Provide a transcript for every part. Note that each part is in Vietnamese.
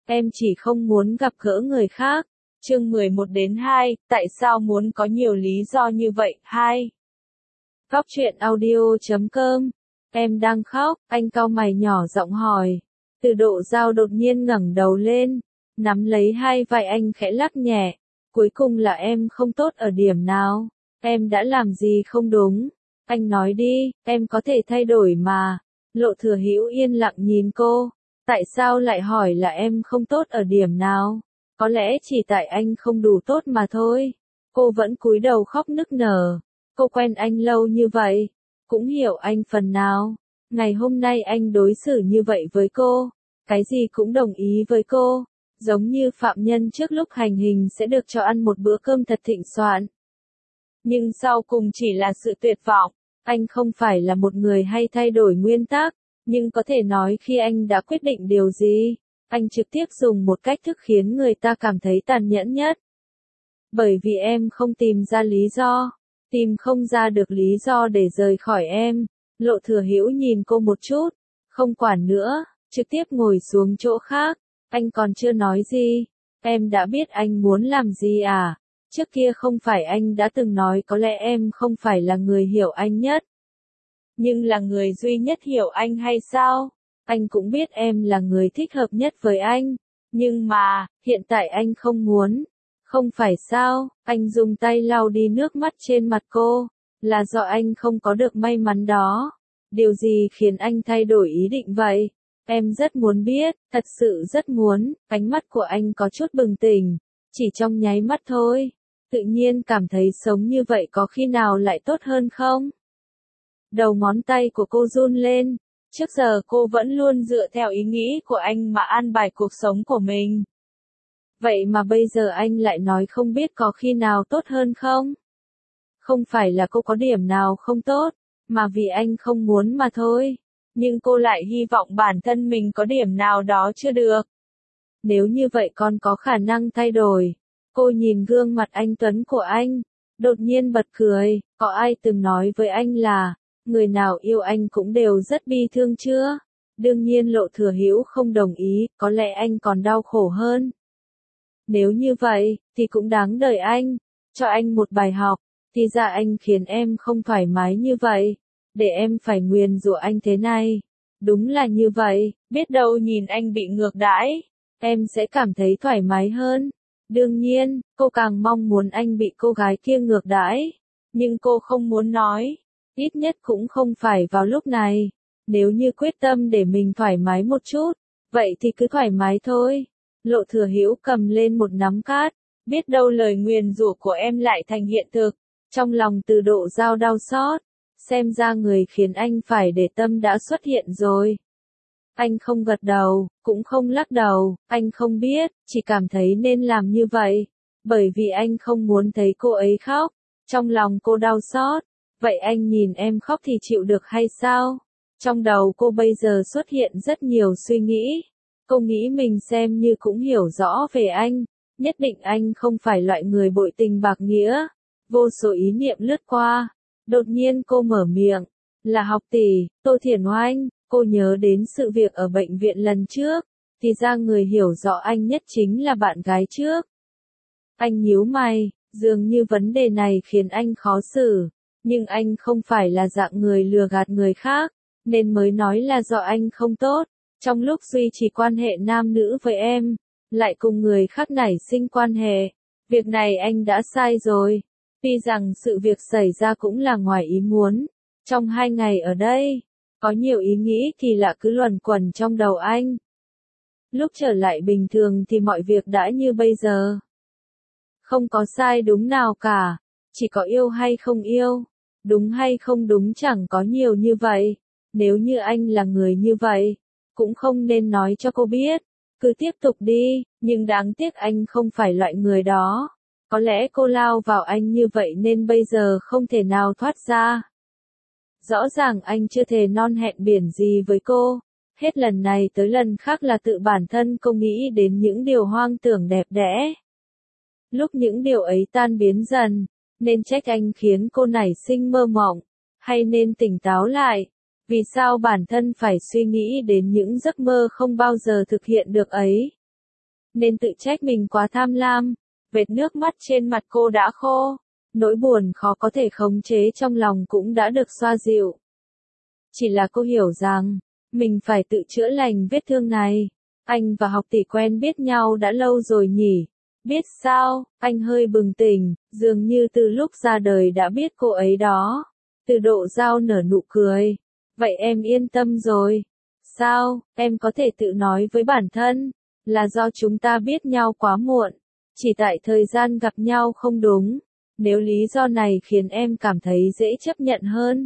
em chỉ không muốn gặp gỡ người khác. Chương 11-2, tại sao muốn có nhiều lý do như vậy? 2. Góc truyện audio.com. Em đang khóc, anh cau mày nhỏ giọng hỏi. Từ Độ Giao đột nhiên ngẩng đầu lên, nắm lấy hai vai anh khẽ lắc nhẹ. Cuối cùng là em không tốt ở điểm nào? Em đã làm gì không đúng? Anh nói đi, em có thể thay đổi mà. Lộ Thừa Hữu yên lặng nhìn cô. Tại sao lại hỏi là em không tốt ở điểm nào? Có lẽ chỉ tại anh không đủ tốt mà thôi. Cô vẫn cúi đầu khóc nức nở. Cô quen anh lâu như vậy, cũng hiểu anh phần nào. Ngày hôm nay anh đối xử như vậy với cô, cái gì cũng đồng ý với cô, giống như phạm nhân trước lúc hành hình sẽ được cho ăn một bữa cơm thật thịnh soạn. Nhưng sau cùng chỉ là sự tuyệt vọng. Anh không phải là một người hay thay đổi nguyên tắc, nhưng có thể nói khi anh đã quyết định điều gì, anh trực tiếp dùng một cách thức khiến người ta cảm thấy tàn nhẫn nhất. Bởi vì em không tìm ra lý do, tìm không ra được lý do để rời khỏi em. Lộ Thừa Hữu nhìn cô một chút, không quản nữa, trực tiếp ngồi xuống chỗ khác. Anh còn chưa nói gì, em đã biết anh muốn làm gì à? Trước kia không phải anh đã từng nói có lẽ em không phải là người hiểu anh nhất, nhưng là người duy nhất hiểu anh hay sao? Anh cũng biết em là người thích hợp nhất với anh, nhưng mà, hiện tại anh không muốn. Không phải sao? Anh dùng tay lau đi nước mắt trên mặt cô, là do anh không có được may mắn đó. Điều gì khiến anh thay đổi ý định vậy? Em rất muốn biết, thật sự rất muốn. Ánh mắt của anh có chút bừng tỉnh, chỉ trong nháy mắt thôi. Tự nhiên cảm thấy sống như vậy có khi nào lại tốt hơn không? Đầu ngón tay của cô run lên. Trước giờ cô vẫn luôn dựa theo ý nghĩ của anh mà an bài cuộc sống của mình. Vậy mà bây giờ anh lại nói không biết có khi nào tốt hơn không? Không phải là cô có điểm nào không tốt, mà vì anh không muốn mà thôi. Nhưng cô lại hy vọng bản thân mình có điểm nào đó chưa được. Nếu như vậy con có khả năng thay đổi. Cô nhìn gương mặt anh tuấn của anh, đột nhiên bật cười. Có ai từng nói với anh là, người nào yêu anh cũng đều rất bi thương chưa? Đương nhiên Lộ Thừa Hữu không đồng ý, có lẽ anh còn đau khổ hơn. Nếu như vậy, thì cũng đáng đời anh. Cho anh một bài học, thì ra anh khiến em không thoải mái như vậy. Để em phải nguyền rủa anh thế này. Đúng là như vậy, biết đâu nhìn anh bị ngược đãi, em sẽ cảm thấy thoải mái hơn. Đương nhiên, cô càng mong muốn anh bị cô gái kia ngược đãi. Nhưng cô không muốn nói. Ít nhất cũng không phải vào lúc này. Nếu như quyết tâm để mình thoải mái một chút, vậy thì cứ thoải mái thôi. Lộ Thừa Hữu cầm lên một nắm cát, biết đâu lời nguyền rủa của em lại thành hiện thực. Trong lòng Từ Độ Giao đau xót, xem ra người khiến anh phải để tâm đã xuất hiện rồi. Anh không gật đầu, cũng không lắc đầu, anh không biết, chỉ cảm thấy nên làm như vậy, bởi vì anh không muốn thấy cô ấy khóc. Trong lòng cô đau xót, vậy anh nhìn em khóc thì chịu được hay sao? Trong đầu cô bây giờ xuất hiện rất nhiều suy nghĩ. Cô nghĩ mình xem như cũng hiểu rõ về anh, nhất định anh không phải loại người bội tình bạc nghĩa. Vô số ý niệm lướt qua, đột nhiên cô mở miệng, là học tỷ, Tô Thiển Oanh. Cô nhớ đến sự việc ở bệnh viện lần trước, thì ra người hiểu rõ anh nhất chính là bạn gái trước. Anh nhíu mày, dường như vấn đề này khiến anh khó xử, nhưng anh không phải là dạng người lừa gạt người khác, nên mới nói là do anh không tốt. Trong lúc duy trì quan hệ nam nữ với em, lại cùng người khác nảy sinh quan hệ. Việc này anh đã sai rồi. Tuy rằng sự việc xảy ra cũng là ngoài ý muốn. Trong 2 ngày ở đây, có nhiều ý nghĩ kỳ lạ cứ luẩn quẩn trong đầu anh. Lúc trở lại bình thường thì mọi việc đã như bây giờ. Không có sai đúng nào cả, chỉ có yêu hay không yêu. Đúng hay không đúng chẳng có nhiều như vậy. Nếu như anh là người như vậy, cũng không nên nói cho cô biết. Cứ tiếp tục đi, nhưng đáng tiếc anh không phải loại người đó. Có lẽ cô lao vào anh như vậy nên bây giờ không thể nào thoát ra. Rõ ràng anh chưa thề non hẹn biển gì với cô. Hết lần này tới lần khác là tự bản thân cô nghĩ đến những điều hoang tưởng đẹp đẽ. Lúc những điều ấy tan biến dần, nên trách anh khiến cô nảy sinh mơ mộng, hay nên tỉnh táo lại? Vì sao bản thân phải suy nghĩ đến những giấc mơ không bao giờ thực hiện được ấy? nên tự trách mình quá tham lam. Vệt nước mắt trên mặt cô đã khô, nỗi buồn khó có thể khống chế trong lòng cũng đã được xoa dịu. Chỉ là cô hiểu rằng, mình phải tự chữa lành vết thương này. Anh và học tỷ quen biết nhau đã lâu rồi nhỉ? Biết sao? Anh hơi bừng tỉnh, dường như từ lúc ra đời đã biết cô ấy đó. Từ Độ Giao nở nụ cười. Vậy em yên tâm rồi. Sao, em có thể tự nói với bản thân, là do chúng ta biết nhau quá muộn. Chỉ tại thời gian gặp nhau không đúng. Nếu lý do này khiến em cảm thấy dễ chấp nhận hơn,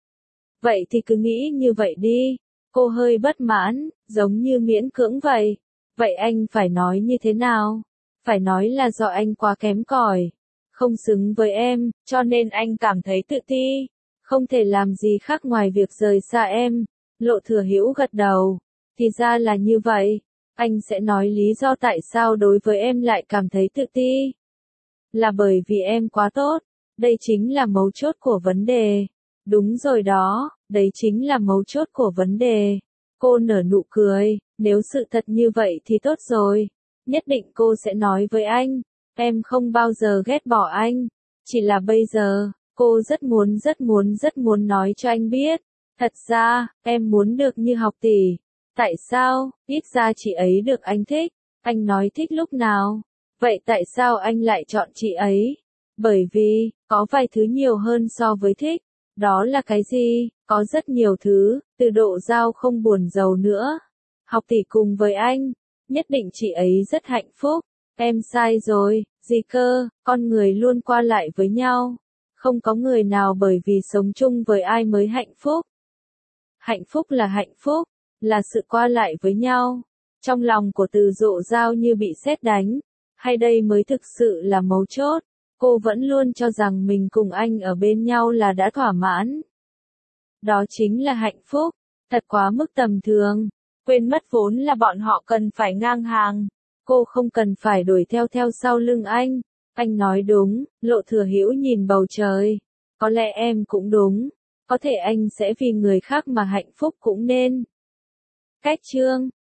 vậy thì cứ nghĩ như vậy đi. Cô hơi bất mãn, giống như miễn cưỡng vậy. Vậy anh phải nói như thế nào? Phải nói là do anh quá kém cỏi, không xứng với em, cho nên anh cảm thấy tự ti, không thể làm gì khác ngoài việc rời xa em. Lộ Thừa Hữu gật đầu. Thì ra là như vậy. Anh sẽ nói lý do tại sao đối với em lại cảm thấy tự ti. Là bởi vì em quá tốt. Đây chính là mấu chốt của vấn đề. Đúng rồi đó, đấy chính là mấu chốt của vấn đề. Cô nở nụ cười, nếu sự thật như vậy thì tốt rồi. Nhất định cô sẽ nói với anh, em không bao giờ ghét bỏ anh. Chỉ là bây giờ, cô rất muốn nói cho anh biết. Thật ra, em muốn được như học tỷ. Tại sao? Ít ra chị ấy được anh thích. Anh nói thích lúc nào? Vậy tại sao anh lại chọn chị ấy? Bởi vì, có vài thứ nhiều hơn so với thích. Đó là cái gì? Có rất nhiều thứ. Từ Độ Giao không buồn giàu nữa. Học tỷ cùng với anh, nhất định chị ấy rất hạnh phúc. Em sai rồi, gì cơ, con người luôn qua lại với nhau. Không có người nào bởi vì sống chung với ai mới hạnh phúc. Hạnh phúc, là sự qua lại với nhau. Trong lòng của Từ Độ Giao như bị sét đánh. Hay đây mới thực sự là mấu chốt. Cô vẫn luôn cho rằng mình cùng anh ở bên nhau là đã thỏa mãn. Đó chính là hạnh phúc. Thật quá mức tầm thường. Quên mất vốn là bọn họ cần phải ngang hàng. Cô không cần phải đuổi theo sau lưng anh. Anh nói đúng. Lộ Thừa Hữu nhìn bầu trời. Có lẽ em cũng đúng. Có thể anh sẽ vì người khác mà hạnh phúc cũng nên. Cách chương